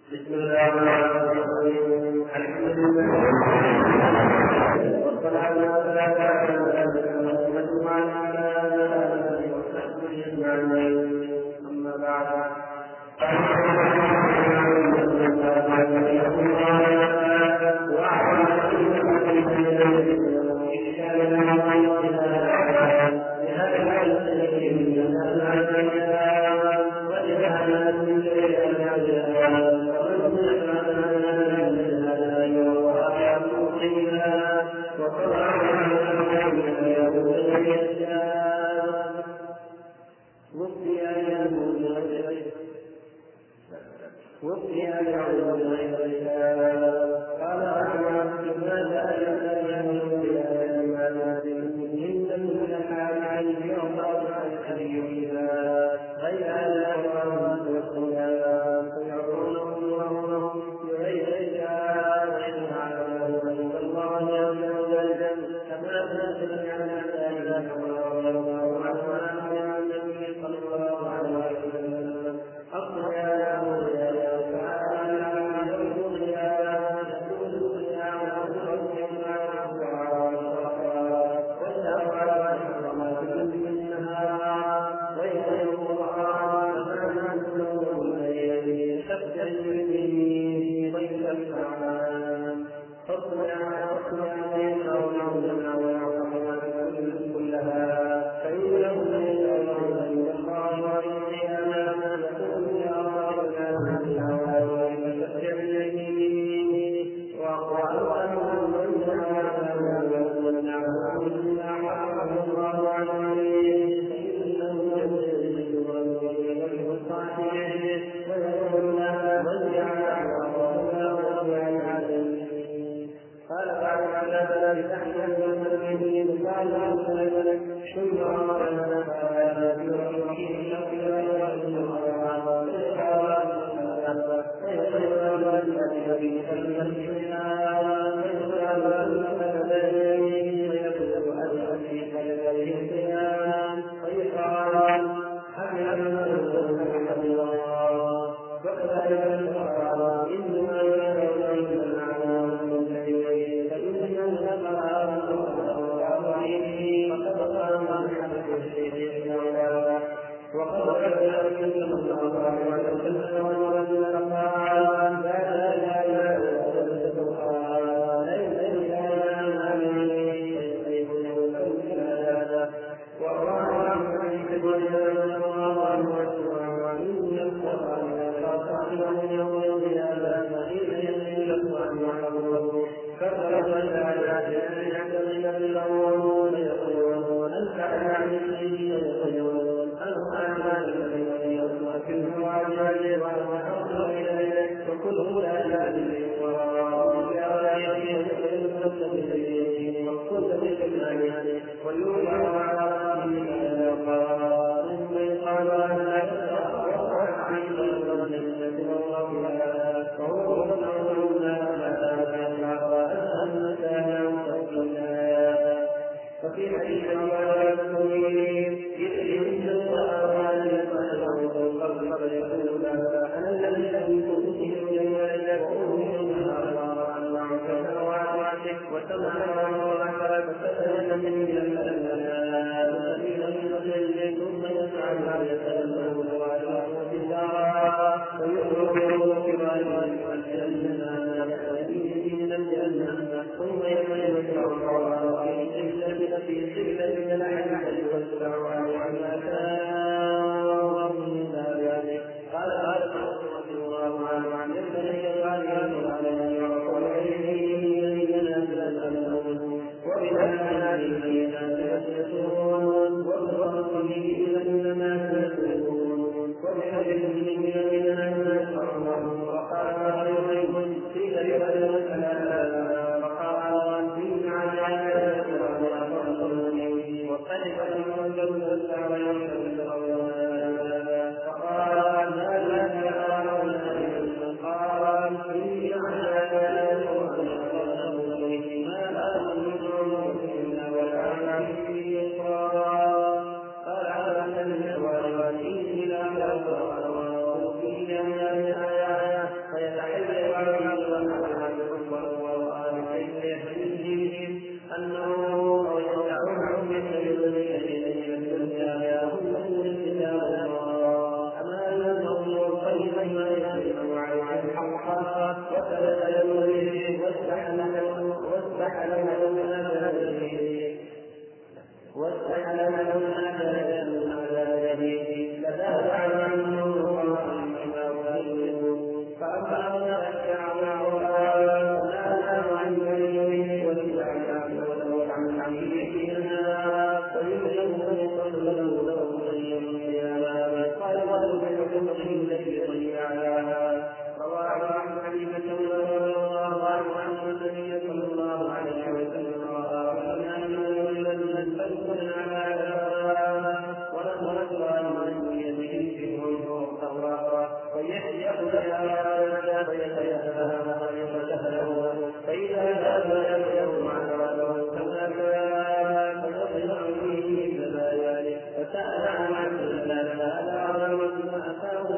بسم الله الرحمن الرحيم. الحمد لله والصلاة والسلام على محمد وعلى آله وصحبه أجمعين. أما بعد ويسلم عليه حقا وتبين واستحلم لهم أجل لذهب عنه وما وجدوا فأما فأشعر لا عن بينه واتبعنا ولو عن عميلنا فيجب صلى له قال وَلَوْ التي ضيعها رواه عن حديثة رضي الله عنه النبي صلى الله عليه وسلم فلكن على ولم من يده التوراة فيحيق بها فيتهله فإذا ذهب يوم على فيصل فيه كذلك فسأل عن أتاه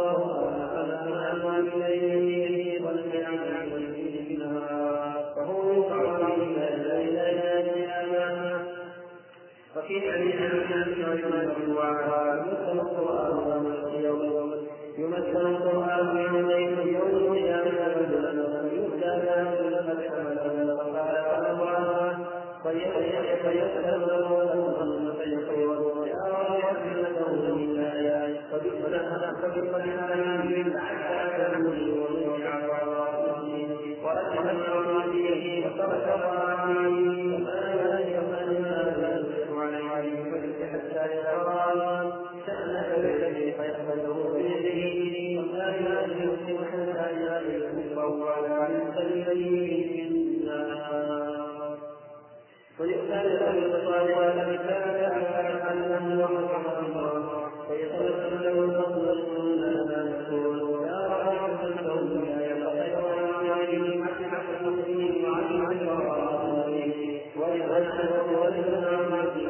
الله إليه فهو يقع وفي حديث يمثل القرآن يومين يوم القيامة رجلا فيؤتى له فحمله فقال الله فيسأل له فيقول يا رب له من آيات فبقد من عسى ومن عرائه وأجمل به وترك الرحيم حتى يرى شأنه الذي فيحمله بيده وما يجوز حتى يأتيه على سبيله النار ويؤتى له الصالحات كان أنه وحده الله فيتوسل له الفضل لا يقول يا رب انه لا يقطع عليه محبه فيه وعن الله ويغسل ولنا معه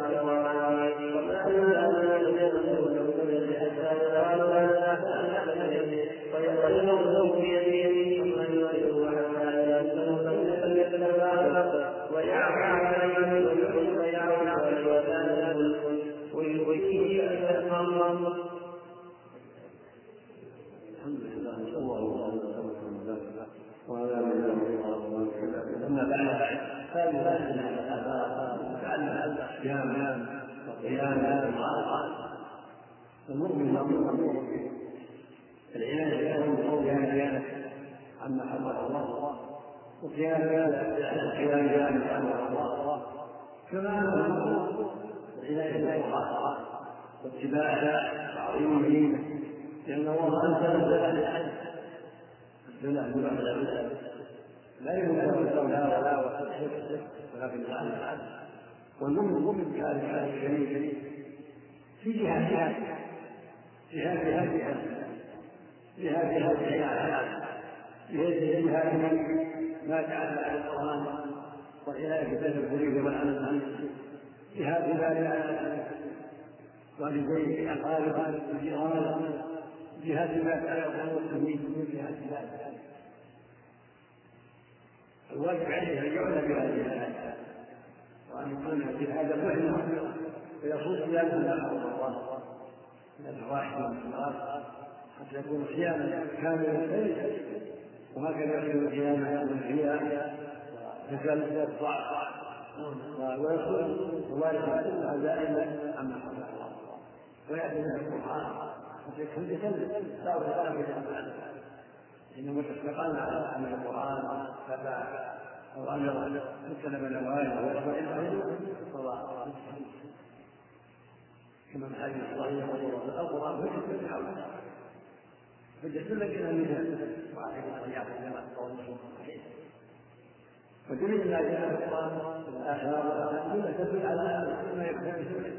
المؤمن مأمور العناية عما حرم الله وصيانة عما الله كما العناية بالقرآن واتباع تعظيمه لأن الله أنزل الحج السنة بعد العباد لا يمكن الصلاة ولا والحج ولكن الحج والمؤمن كان الكريم في جهة ما تعالى على القرآن والعناية بالتدبر والعمل عنه جهاد والديه أقارب الجيران جهاد ما تعالى المسلمين من جهاد الله الواجب عليه أن يعنى بهذه الآيات وأن يكون في هذا مهمة ويصوص ذلك من الله من الفواحش والمنكرات حتى يكون صياما كاملا وهكذا يكون صياما والحياء وكذلك الضعف ويصوم الله يحفظها دائما عما حرم الله ويأتي من القرآن ويكون بكلمة لا ولا إنما تسبقنا عن القرآن أو أن نتكلم الأوائل وإن كما من حديث الصحيح القرآن حجة بالحول حجة لك إلى المثال وعليكم أن يعطي لما قول صحيح ودليل ما جاء في القرآن الآثار كلها تدل على ما يكون في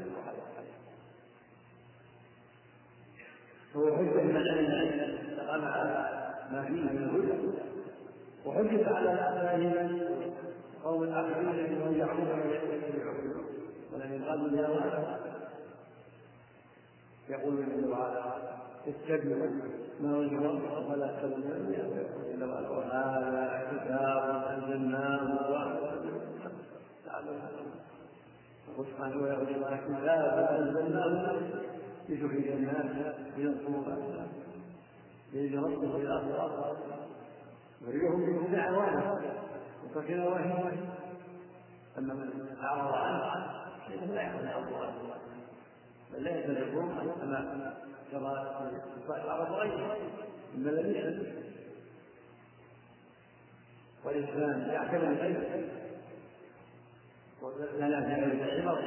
هو حجة من العلم استقام على ما فيه من الهدى وحجة على أعمالهم قوم الآخرين أنهم يحكمون ولم يقالوا لها يقول جل وعلا اتبعوا ما وجه ولا تتبعوا الا هذا كتاب انزلناه سبحانه ويقول لكن لا انزلناه لتخرج الناس من الظلمات يجي ربه إلى الأرض يريهم بكم دعوانا وفكنا واحد. أما من أعرض عنه فإنه لا يكون أرض بل لا يتلقون أما كما أعرض غيره إما لم يحدث. والإسلام يعتبر العلم ولنا في علم العبر،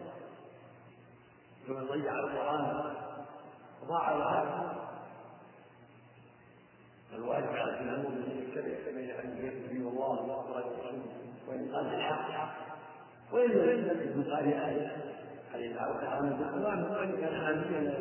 فمن ضيع القرآن ضاع العالم. الواجب على الإمام أن يتبع بين أن يكفي الله ورسوله وإن قال الحق وإن لم يكن قال عليه العالم بالقرآن وإن كان حاميا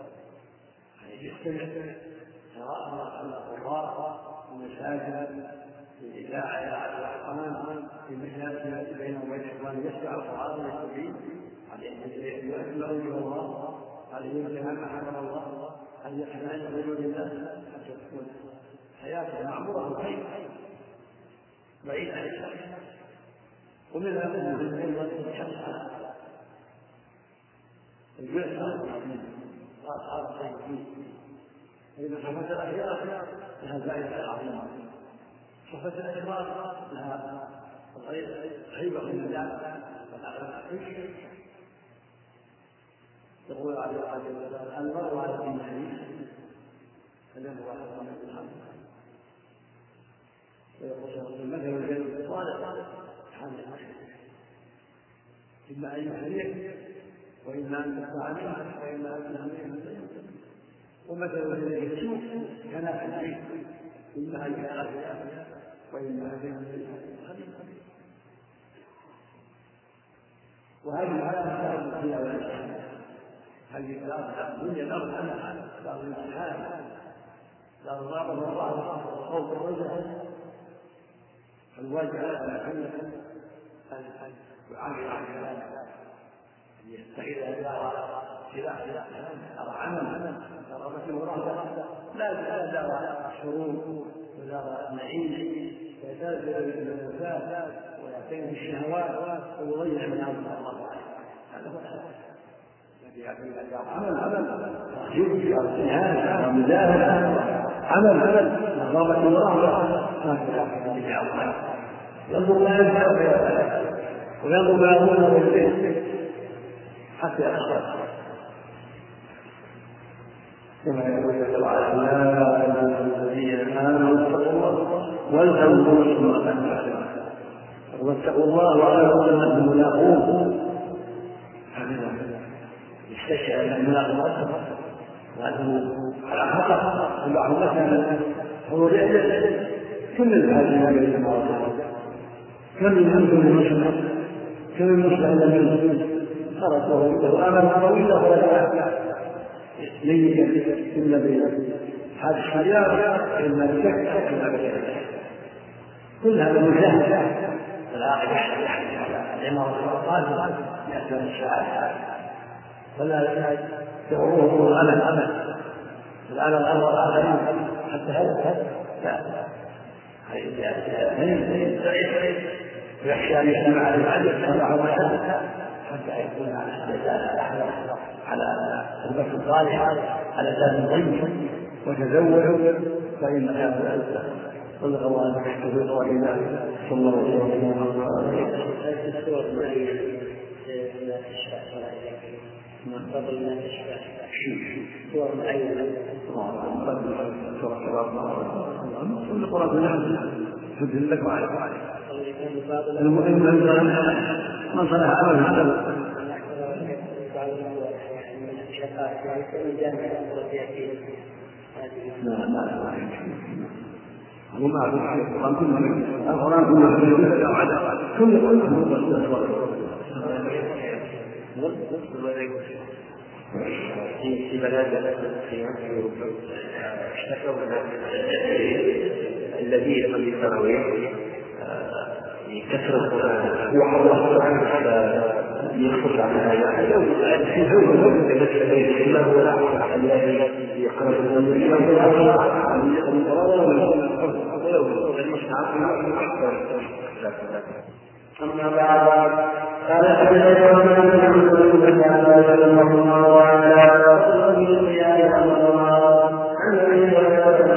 يستمع سواء القراء والمساجد للإذاعة على القرآن في مجالس بينه وبين الإخوان يسمع القرآن ويستفيد عليه أن يؤمن إلى الله، عليه أن يفهم أحكام الله، أن يسمع يقول لله حتى تكون حياته معمورة بالخير بعيد عن الشر. ومن هذا أيضا الشمس الجلسة أصحاب الخير فإن صفة الأخيار لها فائدة عظيمة، صفة الأخيار لها غيبة من الله والعقل. يقول عليه الصلاة والسلام المرء على دين خليل فلينظر أحدكم من خلقه. ويقول مثل الجنة الصالح حال المشرك إما أن يحرق وإما أن تدفع منه وإما أن تهميه من. ومثل الذي يسوق كناف العيد إما أن يتغفل وإما أن يهميه. وهذه الحالة فيها والإسلام هذه الدنيا الأرض عنها دار الامتحان دار الرابط والرابط والخوف والرجاء. الواجب على أن يعامل عن ذلك أن يستغل دار عمل رغبة ورهبة لا دار شرور ودار النعيم ويتلذذ بالمنافات ويعتني بالشهوات ويضيع من عبد الله عليه. هذا هو عمل يجري على الجهاد ومجاهدة عمل رغبة ورهبة ينظر ما ينفع وينظر ما يظن ويزيد حتى يخسر. كما يقول تعالى يا أيها الذين آمنوا اتقوا الله ولتنظر نفس ما قدمت واتقوا الله واعلموا أنكم ملاقوه. يستشعر أن الملاقات وأنه على خطر وبعض مثلا هو يعلم كم الحاجة إلى المواقع كم يمكن المشرق كم المشرق لم يمكن خرجه أمام طويلة ولا ليك إلا بهذا الشريعة إما الشك إما بالشك كل هذا مشاهدة. العاقل يحتاج على الإمارة والقادم يأتي من الشعائر ولا يغروه الأمل الأمر الآخرين حتى هذا لا ويخشى أن يجتمع على العدل حتى يكون على استعداد على البث الصالح على ذات ضيق وتزوجوا فإن هذا صدق الله المحتفظ وإله صلى الله عليه وسلم. قبل ما تشفع صور معينة كل قرآن نعم تدل وعليك المهم من صنع عمل هو ما أعرف القرآن كله في بلاد اشتكوا الذي يصلي التراويح يكثر القرآن وحرص يخرج عن هذا في هو ما هو الذي يقرأ أما بعد قال حدثنا محمد بن عبد الله وعلى رسول الله عن ابي هريره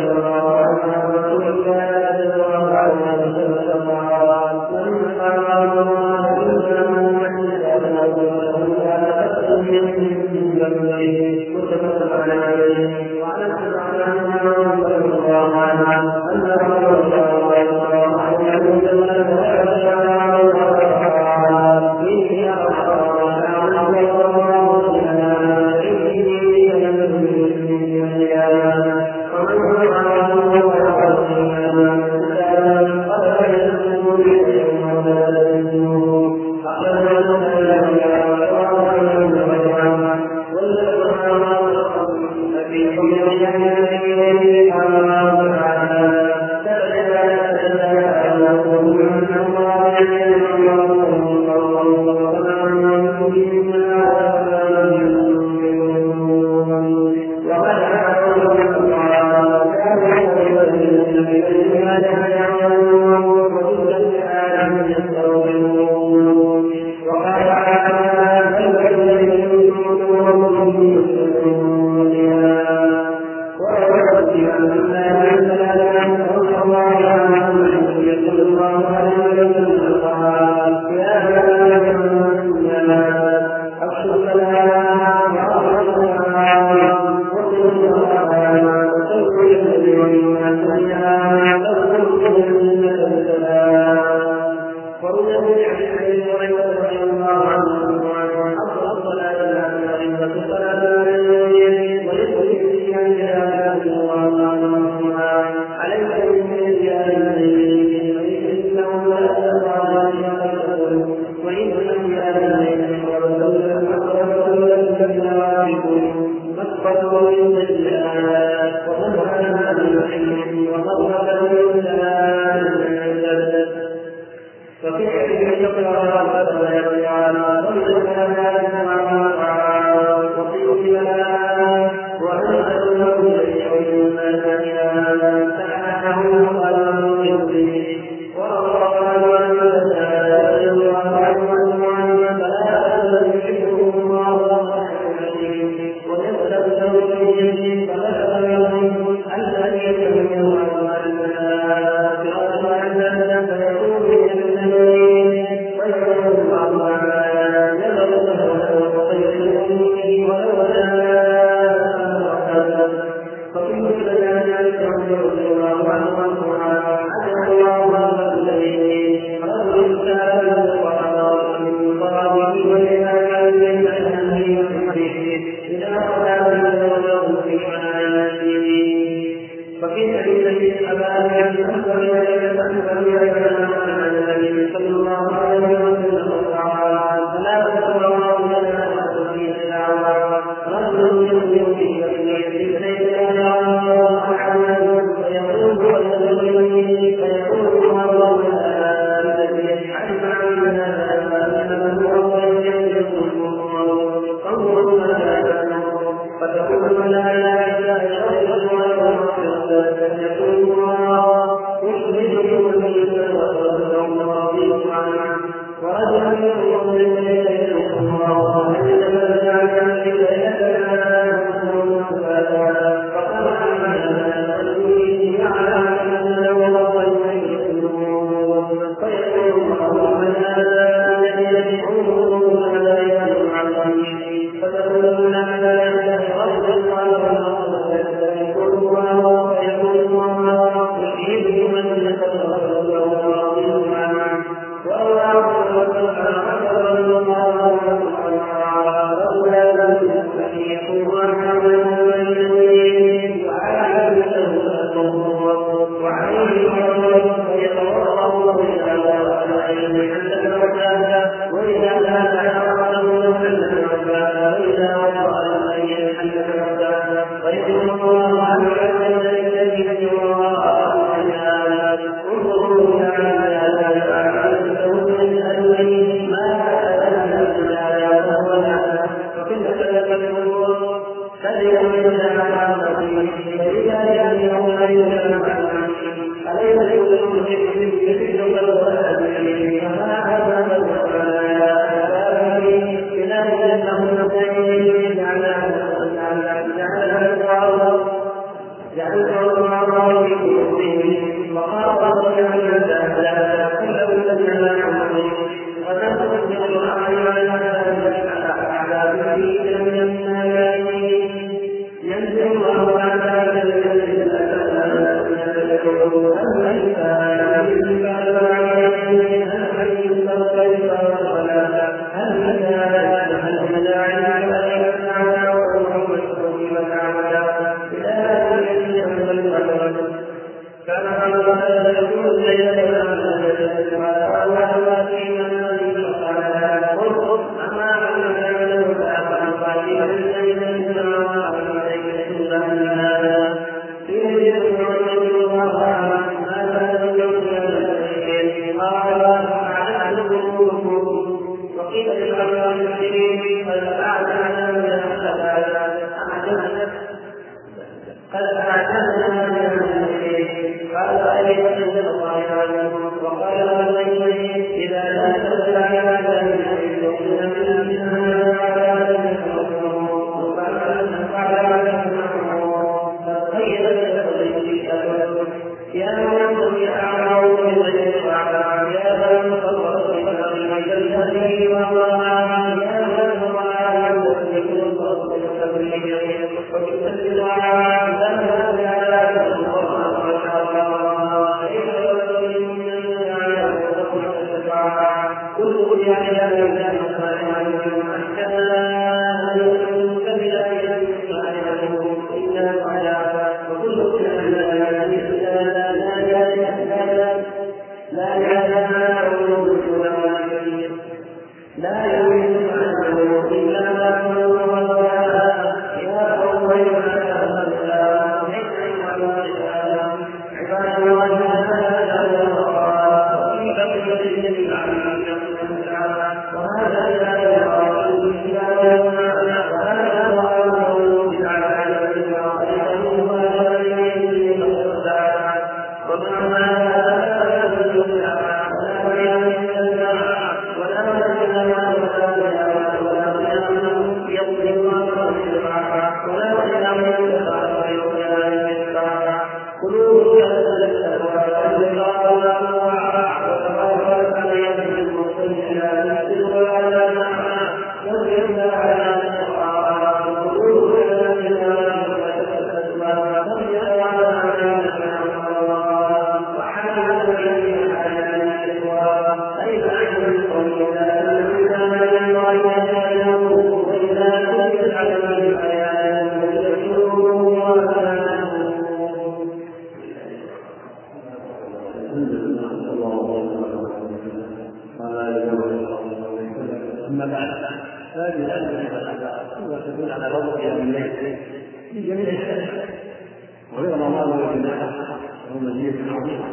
أما بعد هذه الأمثلة وتدل على فضل قيام الليل في جميع الشيء وغير رمضان والجماعة وهو مزية عظيمة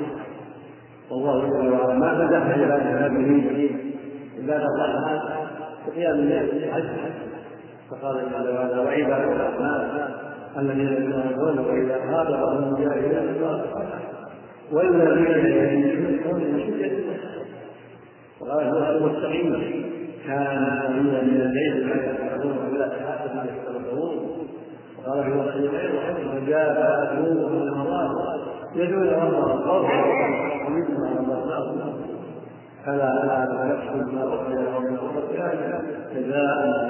والله جل وعلا ما فتح عباده هذه عبادة الله قيام الليل الحج فقال جل وعلا وعباد الرحمن الذين يتنازلون وإذا خاطبهم الجاهلون والذين يؤمنون بشدة وقال هو المستقيم كان قليلا من الليل ما يتفكرون ولا تحاسب ما يتفكرون وقال في وصف الخير وجاء أتوه من رمضان يدعون ربهم خوفا ومما رزقناهم فلا تكسب ما أخرج لهم من أخرى جزاء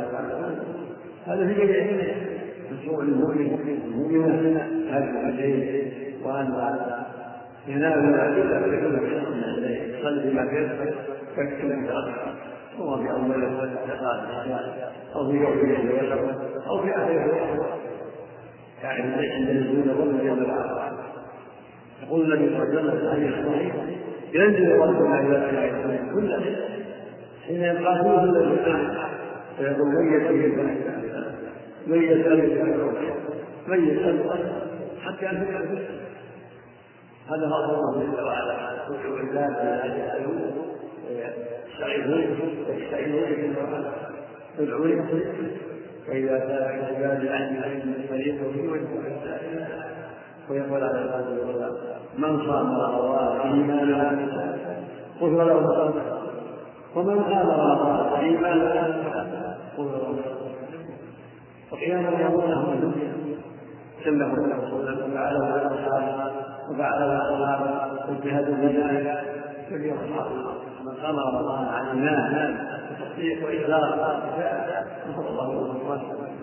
هذا في جميع مشروع المؤمن هذا الليل وأن ينال العقيدة فيكون من الليل يصلي بما فيه فيكتب هو في أول الاعتقاد أو في يوم الليل أو في آخر الوقت يعني عند نزول الظلم جل وعلا يقول النبي صلى الله عليه وسلم في الحديث الصحيح ينزل ربنا إلى العالمين كل حين يبقى فيه الذي فيقول من يسأل من يسأل من يسأل حتى أن هذا هو الله جل وعلا يدعو عباده أن يسألوه يستعينون بالله يدعون فإذا سأل عبادي عني فليدعوا ويقول عليه الصلاة والسلام من صام رمضان إيمانا غفر له ما تقدم ومن قام رمضان إيمانا غفر له وقيام رمضان هو الدنيا سمه الله صلى الله عليه وسلم وفعله الصلاة واجتهاد البناء في اليوم العظيم من قام رمضان عن إيمان وتصديق وإخلاص غفر الله له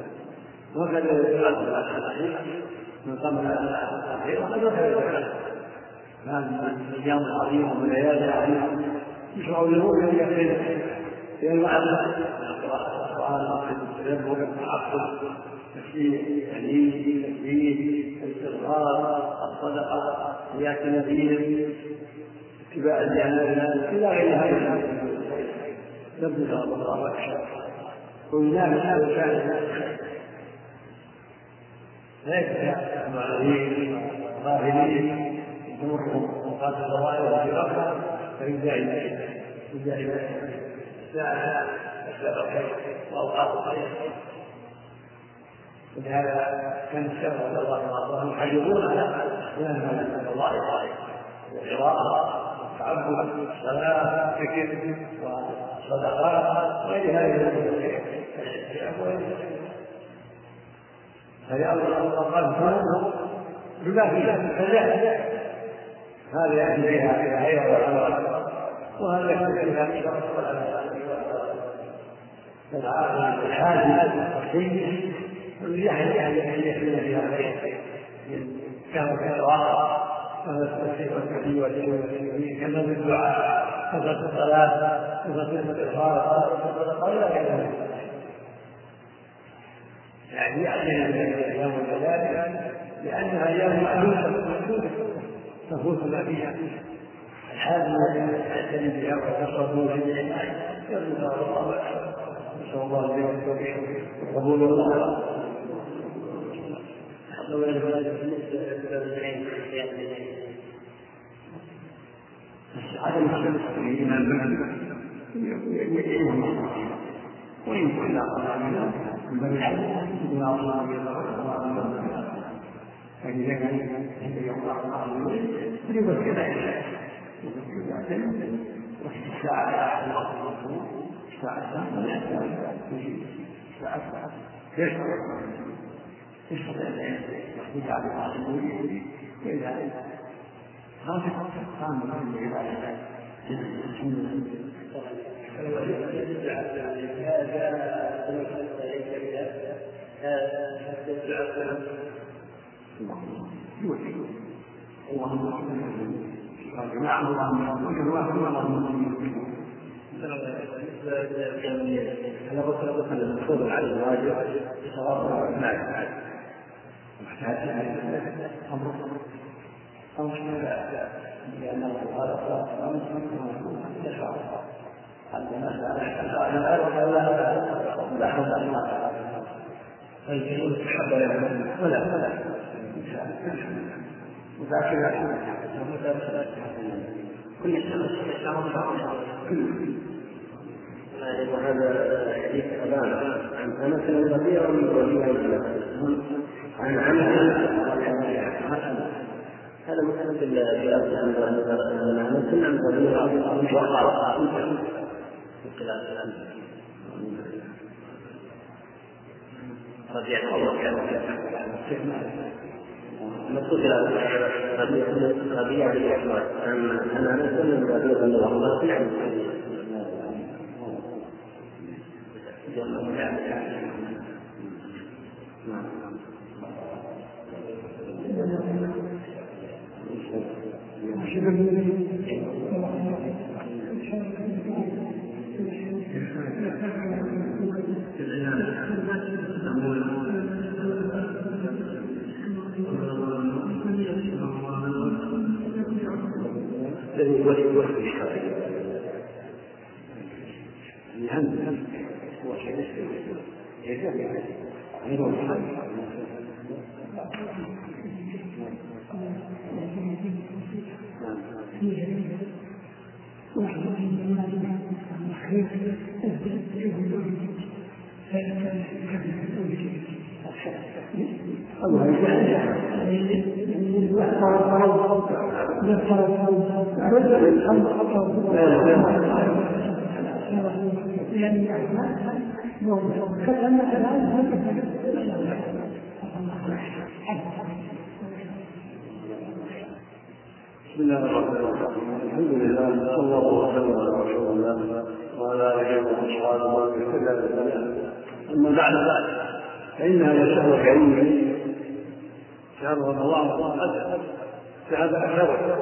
وكذا يفعل الصحيح من قام الصحيح وقد غفر له هذه الأيام العظيمة والليالي العظيمة يشرع للمؤمن أن يقتنع بأنواع قراءة القرآن والتدبر والتعقل تفسير التهليل التسبيح الاستغفار الصدقة حياة النبي اتباع الجنازة إلى غير هذا نبذل الله وأكشف وينام هذا الكلام لا يكفي المعلمين الظاهرين يمرهم اوقات الضوائر والفرق فيزاعي الساعه اسباب الخير واوقات الخير. ولهذا كان السلف رضي الله عنهم يحرضون على اهتمام الوظائف والقراءه والتعبد والصلاه والذكر والصدقات وغير هذه هذه أوقات بما فيها فلا هذا يأتي بها خير والعمل وهذا يأتي بها شر فالعاقل الحاجز والسيء يحمل أن يحمل فيها خير كما القراءة وهذا التفسير والتحليل والتسبيح كما الدعاء كثرة الصلاة كثرة الاستغفار كثرة إلى غير ذلك يعني يعلم الأيام والليالي لأنها أيام معدودة تفوتنا فيها الحاجة يعتني بها وتصرفوا في العناية يرجو الله أكبر نسأل الله لنا التوفيق وقبول الله. عدم الشمس في الإيمان وإن كنا قرآننا من باب الحديث من أصلا فإذا كان عند يوم القرآن يبقى كذا الساعة الساعة يستطيع أن يخرج على العالمين وإذا هذا قام بالعبادة أنا قلت لك أن الفضل على الواجب يتواصل معك محتاج أمر لأن الله يشعر أن لا حول الله فالجنود تحب ولا متأكد كل سنة وهذا حديث أبان عن أنس الربيع من ربيع عن هذا مثل بأرض أن كنا من ربيع وقال رضي الله عنه نقول ربيع بالإحراج أنا نسأل من ربيع الله نعم بسم الله الرحمن الرحيم الحمد لله صلى الله وسلم على رسول الله وعلى اله واصحابه ومن اهتدى بهداه اما بعد فان هذا شهر كريم شهر رمضان قد شهد اثره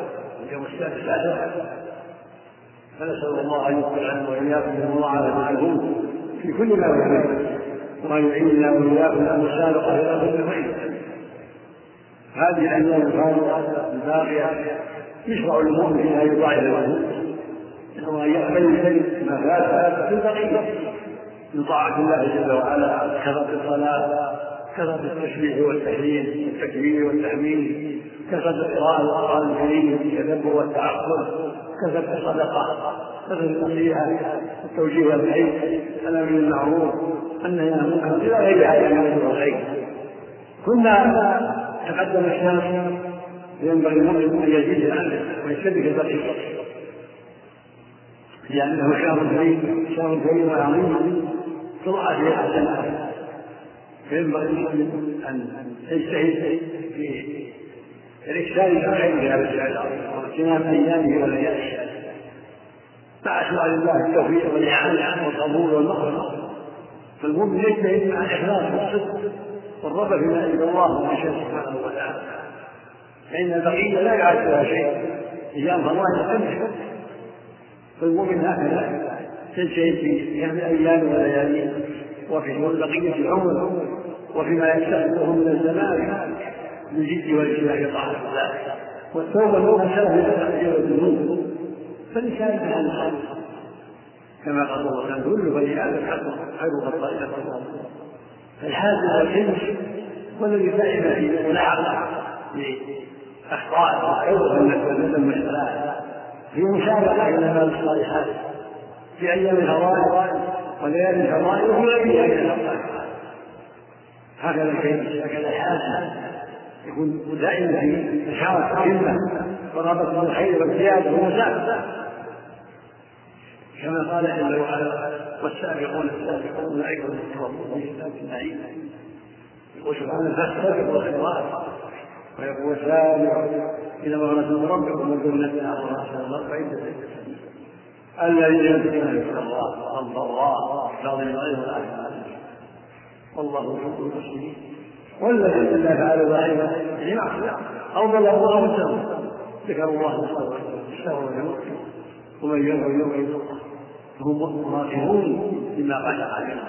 يوم السادس عشر، فنسأل الله أن يطلعنا وإياكم من المضاعفة الجهود في كل ما يعمل، وأن يعيننا وإياكم على المسابقة إلى كل خير. هذه الأيام الفاضلة الباقية يشرع المؤمن أن يضاعف الجهود وأن يقبل ما فات في البقية من طاعة الله جل وعلا، كثرة الصلاة، كثرة التسبيح والتحليل والتكبير والتحميد، كثرة قراءة القرآن الكريم والتدبر والتعقل، كثرة الصدقة، كثرة النصيحة والتوجيه والخير، الأمر بالمعروف، النهي عن المنكر، إلى غير هذا من الخير. كنا تقدم الشهر ينبغي المؤمن أن يزيد عنه ويشترك البقية، لأنه شهر كريم وعظيم تضاعف فيه الحسنات، فينبغي المؤمن أن يجتهد في الإكثار من الخير في هذا الشهر واغتنام أيامه ولياليه مع سؤال الله التوفيق والإعانة والقبول والمغفرة. فالمؤمن يجتهد مع الإخلاص والصدق والرغبة فيما عند الله وخشية سبحانه وتعالى، فإن البقية لا يعدها شيء، أيام الله تمشي. فالمؤمن هكذا يجتهد في هذه الأيام والليالي وفي بقية العمر وفيما يستحقه من الزمان بالجد والاجتهاد في طاعة الله والتوبة من تغفر الذنوب. فالإنسان عن الخير كما قال الله تعالى: كل بني آدم خير خطاء إلى الله. فالحاجة إلى الحلم والذي فهم فيه ولحق بأخطاء والندم والإصلاح في مسابقة إلى أعمال الصالحات في أيام الفضائل وليالي الفضائل وفي غيرها من الأوقات. هكذا الكيس، هكذا الحاجة يكون دائما في نشاط وهمة ورغبة في الخير والزيادة والمسابقة، كما قال جل وعلا: والسابقون السابقون أولئك هم المقربون في كتاب النعيم. يقول سبحانه: فاستبقوا الخيرات، ويقول: سابقوا إلى مغفرة من ربكم وجنة عرضها السماوات والأرض الذين يذكرون ذكر الله الضراء راضي الغيب والآخرة والله يحب المحسنين. والذين لا فعلوا ضعيفا أو ضلوا أو اتقوا ذكروا الله استغفروا ومن يغفر هم راغبون بما قدر عليهم.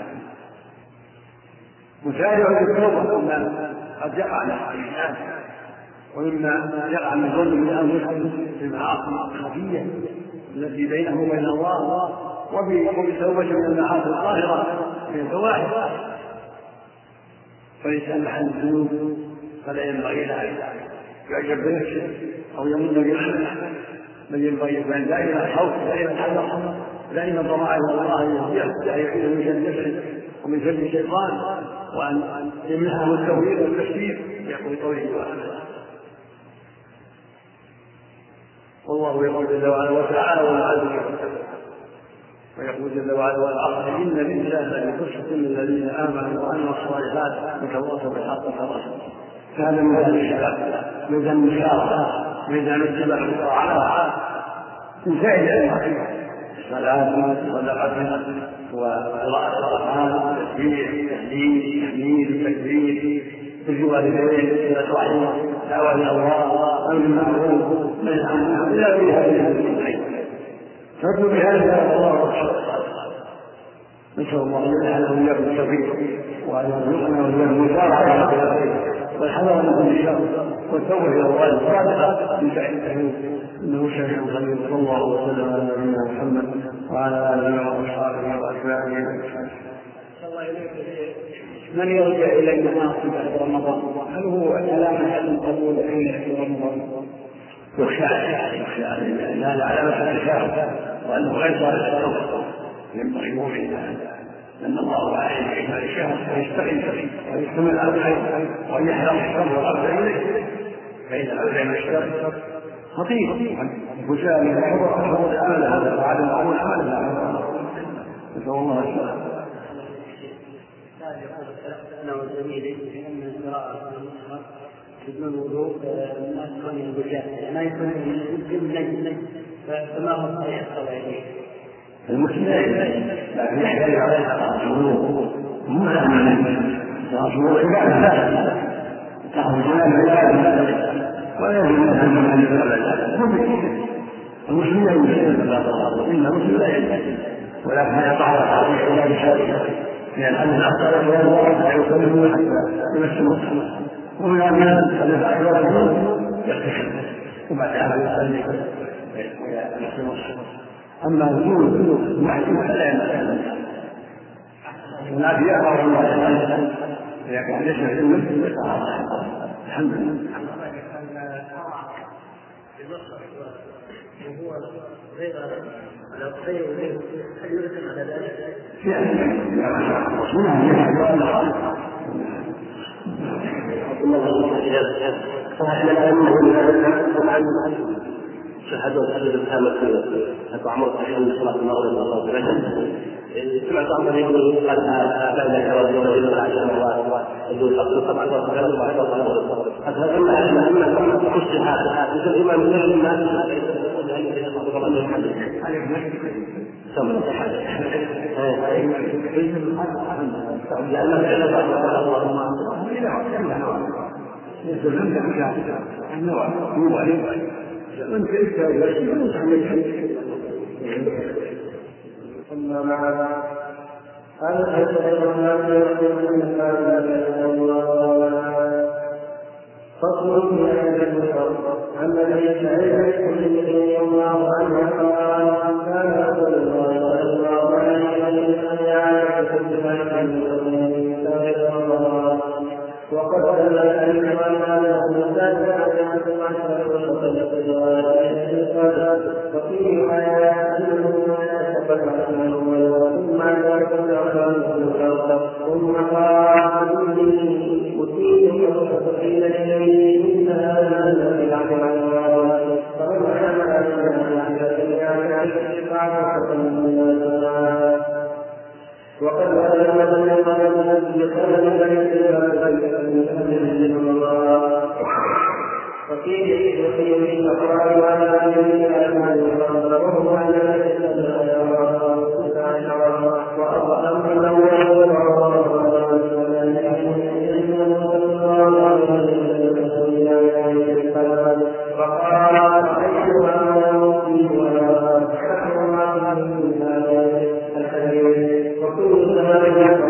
مسارعوا بالتوبة مما قد يقع الإنسان ومما يقع من ظلم من أنفسهم في المعاصي الخفية التي بينه وبين الله، وبالتوبة من المعاصي الظاهرة من الفواحش. فالإنسان محل الذنوب فلا ينبغي له أن يعجب بنفسه أو يمن بعمله، بل ينبغي أن دائما الخوف، دائما الحذر، دائما الضراعة إلى الله يعيذ من شر نفسه ومن شر الشيطان، وأن يمنحه التوفيق والتشريف يقول قوله وعلا. والله يقول جل وعلا: وتعاونوا على البر والتقوى. ويقول جل وعلا: والعصر إن الإنسان لفي خسر إلا الذين آمنوا وعملوا الصالحات وتواصوا بالحق وتواصوا. فهذا ميزان الشباب، ميزان المشاركة، ميزان اتباع الطاعات من فائدة الصلاة والصدقة وقراءة القرآن والتسبيح والتهليل والتحميد والتكبير، بر الوالدين، صلة الرحم، دعوة إلى الله، أمر بالمعروف، نهي عن المنكر، إلى غير هذه الخير. فارجو بهذا الله والصالحات. نسأل الله أن يجعلنا وإياكم التوفيق وأن يرزقنا وإياكم المسارعة إلى الخير والحذر من كل شر والتوبة إلى الله الصادقة من فعله إنه شفيع خليل. صلى الله وسلم على نبينا محمد وعلى آله وأصحابه وأتباعه. من يرجع إلى المعاصي بعد رمضان هل هو علامة عدم قبول عمله في رمضان؟ يخشى لا علامة التشاؤم وأنه غير صالح التوبة. ينبغي المؤمن أن الله عليه في هذا الشهر فيستغل ويستمر على الخير وأن يحذر الشر والعبد إليه، فإن العبد من الشر خطير وجاء من حضور عمله وعدم قبول عمله. نسأل الله السلامة. أنا وزميلي بأن قراءة المصحف بدون وضوء ما تكون الوجاهة ما يكون بالنجم، فما هو الصحيح الصلاة؟ المسلم لكن يحتاج عليها الشروط مهمة من الشروط عبادة تخرج من العبادة ولا يجب أن المسلم لا يجوز إن المسلم لا يجوز، ولكن هذا طهر إلى بشارها لأن الأفضل لا يكلمه حتى يمس ومن الناس الذي أحوال يغتسل وبعد هذا يصلي ويمس. أما وجود محكوم فلا يمس ولكن يأمر الله تعالى إذا كان يشرع المسلم الحمد لله. وهو غير على خير منه هل يرسم على ذلك؟ فاحنا الان شهدوا الحديث الكامل في عمر تحريم صلاه المغرب والله بركه. سمعت عمر يقول قال لا اله الا الله الا عشر مرات يقول فقط طبعا اما اجتهاد مثل الامام غير الناس أما بعد هذا خير الناس يقول من فصل في هذا الفصل عن الذي سعيد كل الله عنه قال كان رسول الله صلى الله عليه وسلم يعرف كل من وقد دل ذلك على انه لا وفيه حياه ثم ذلك ثم قال أتيه فقيل إليه إن هذا الذي عمل الله فمن وقد أعلم أن الله وفيه يقين الأقرار على أن وهو على وأظلم الأول فقال أيها وكل ذلك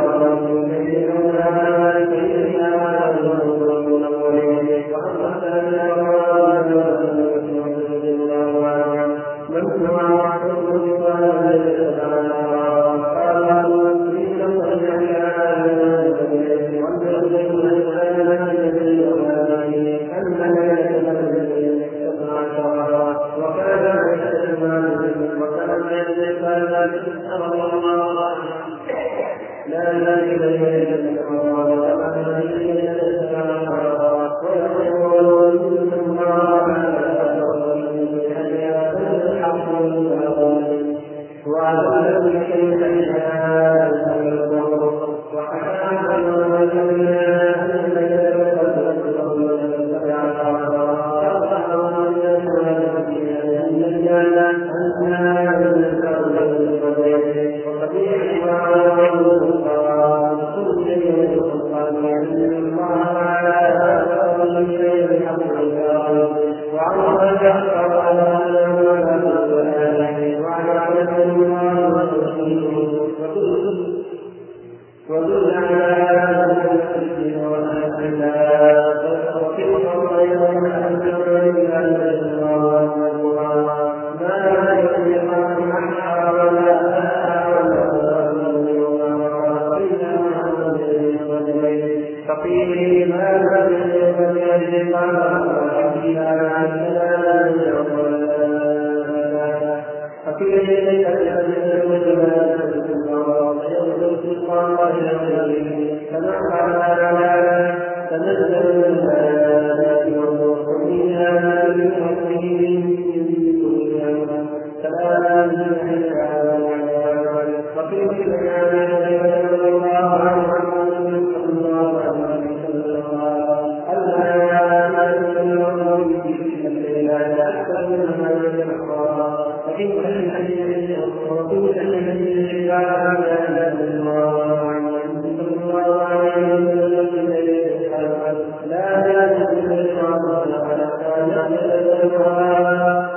لا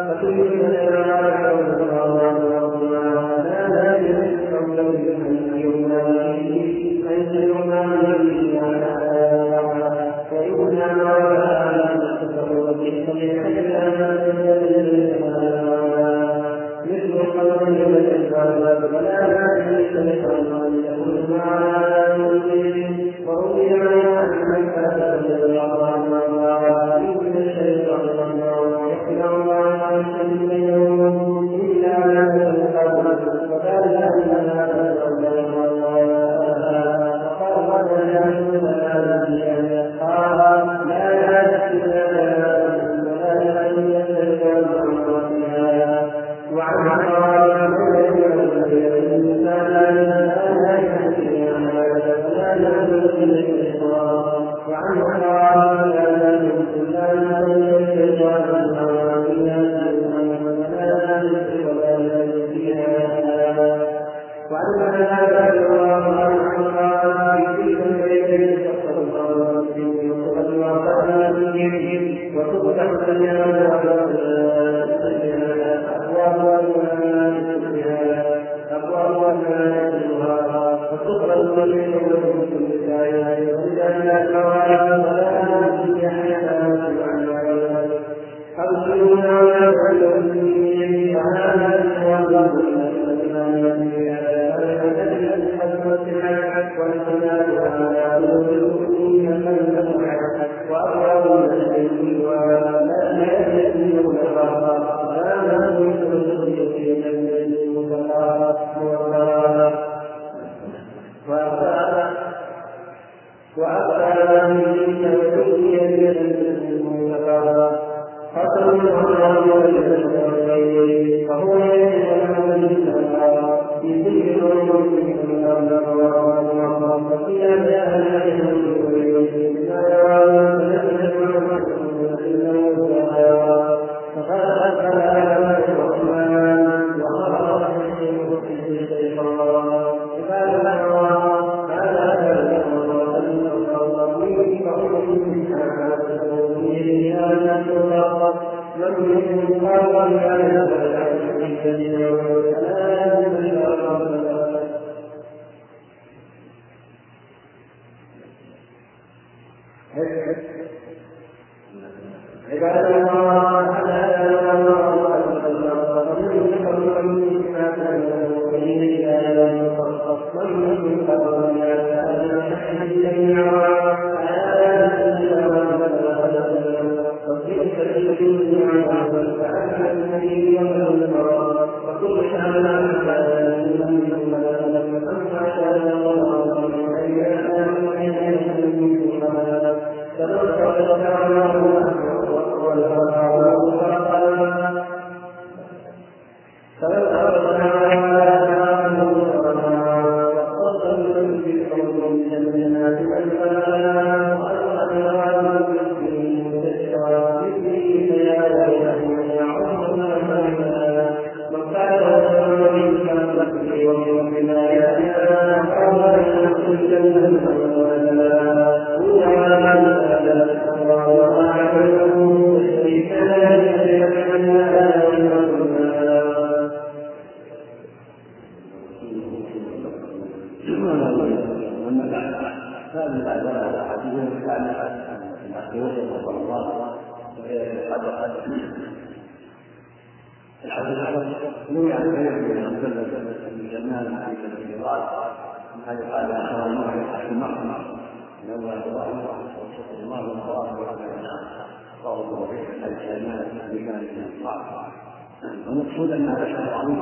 المقصود ان هذا الشهر العظيم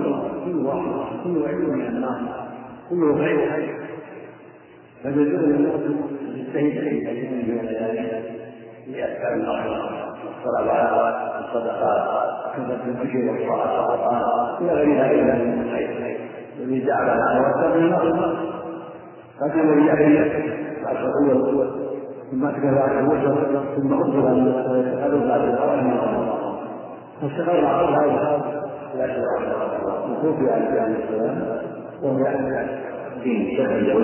كله واحد كله عيد من النار كله خير فجزء من المسلم يجتهد في كثير من الليالي في اذكار الاخره والصلوات والصدقات كثره الذكر والصلاه الى غير ذلك من الخير الذي جعلها توسل من النار هذا الذي يحيي العشر الاول ثم اكمل العشر الاول ثم اخبر ان هذا بعد القران فاستقر على هذا وفي عليه السلام وهو في شهر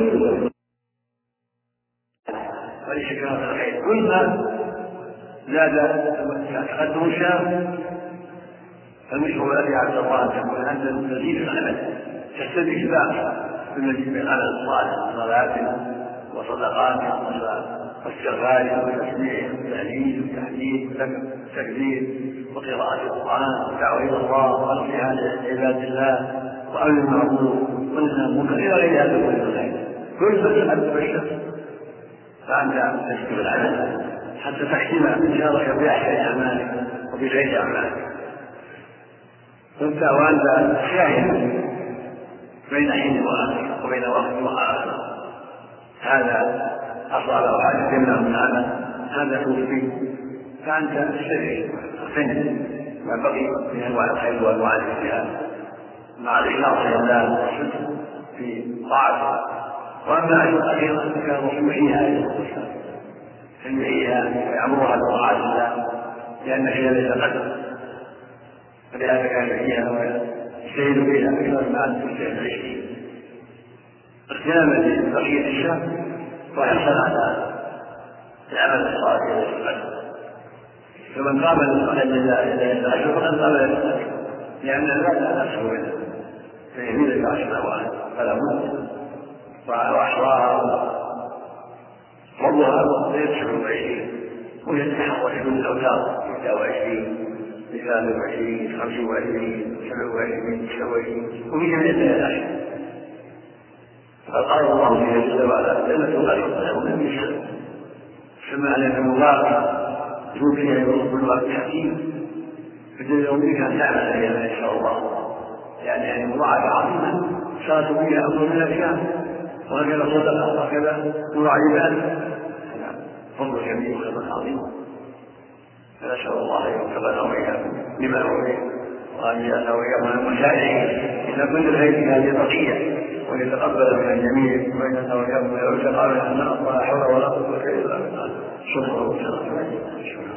وليس كما الخير كل ما زاد تقدم الشام فالمشهور الذي عبد الله تقول ان تزيد العمل تستدرك الباقي بالمزيد من العمل الصالح صلاه وصدقات واستغفار وتسبيح وتهليل وتحديد وتكبير وقراءة القرآن والدعوة إلى الله ونصيحة لعباد الله وأمر المعروف والنهي عن المنكر إلى غير هذا كل الخير كل بدء أن تبشر فأنت تشكر العمل حتى تختم إن شاء الله بأحسن أعمالك وبغير أعمالك وأنت شاهد بين حين وآخر وبين وقت وآخر، هذا أصاب وحاجة من هذا توفي، فأنت تستفيد وتغتنم ما بقي من أنواع الخير وأنواع الاجتهاد مع الإخلاص لله والصدق في طاعته. وأما أجل الأخيرة فكان يحييها ويعمرها بطاعة الله، لأن هي ليس قدر، فلهذا كان يحييها ويجتهد فيها أكثر ما أنت تجتهد 20 اغتناما لبقية الشهر وحرصا على العمل الصالح ليس قدر. فمن قام إلى العشر فقد قام إلى العشر، لأن العبادة لا تحصل منها، فيميل إلى 10 سنوات فلا بد وأحراها فضلها ل 29 ويتحرك من الأوتار 21 23 25 27 29 وفي جميع العشر. فقال الله جل وعلا ليلة القدر خير من ألف شهر، كما أن المبارك يكون فيها يوم الوقت الحكيم بدل يومك أن تعمل فيها إن شاء الله، يعني مضاعفة عظيمة صارت فيها أفضل من الأشياء، وهكذا صدقة وهكذا نوع عبادة، فضل جميل وخير عظيم. فنسأل الله أن يوفقنا وإياكم لما نريد، وأن يجعلنا وإياكم المساعدين إلى كل خير هذه البقية، ويتقبل من الجميع، وإننا وإياكم لو تقابل أن لا حول ولا قوة إلا بالله.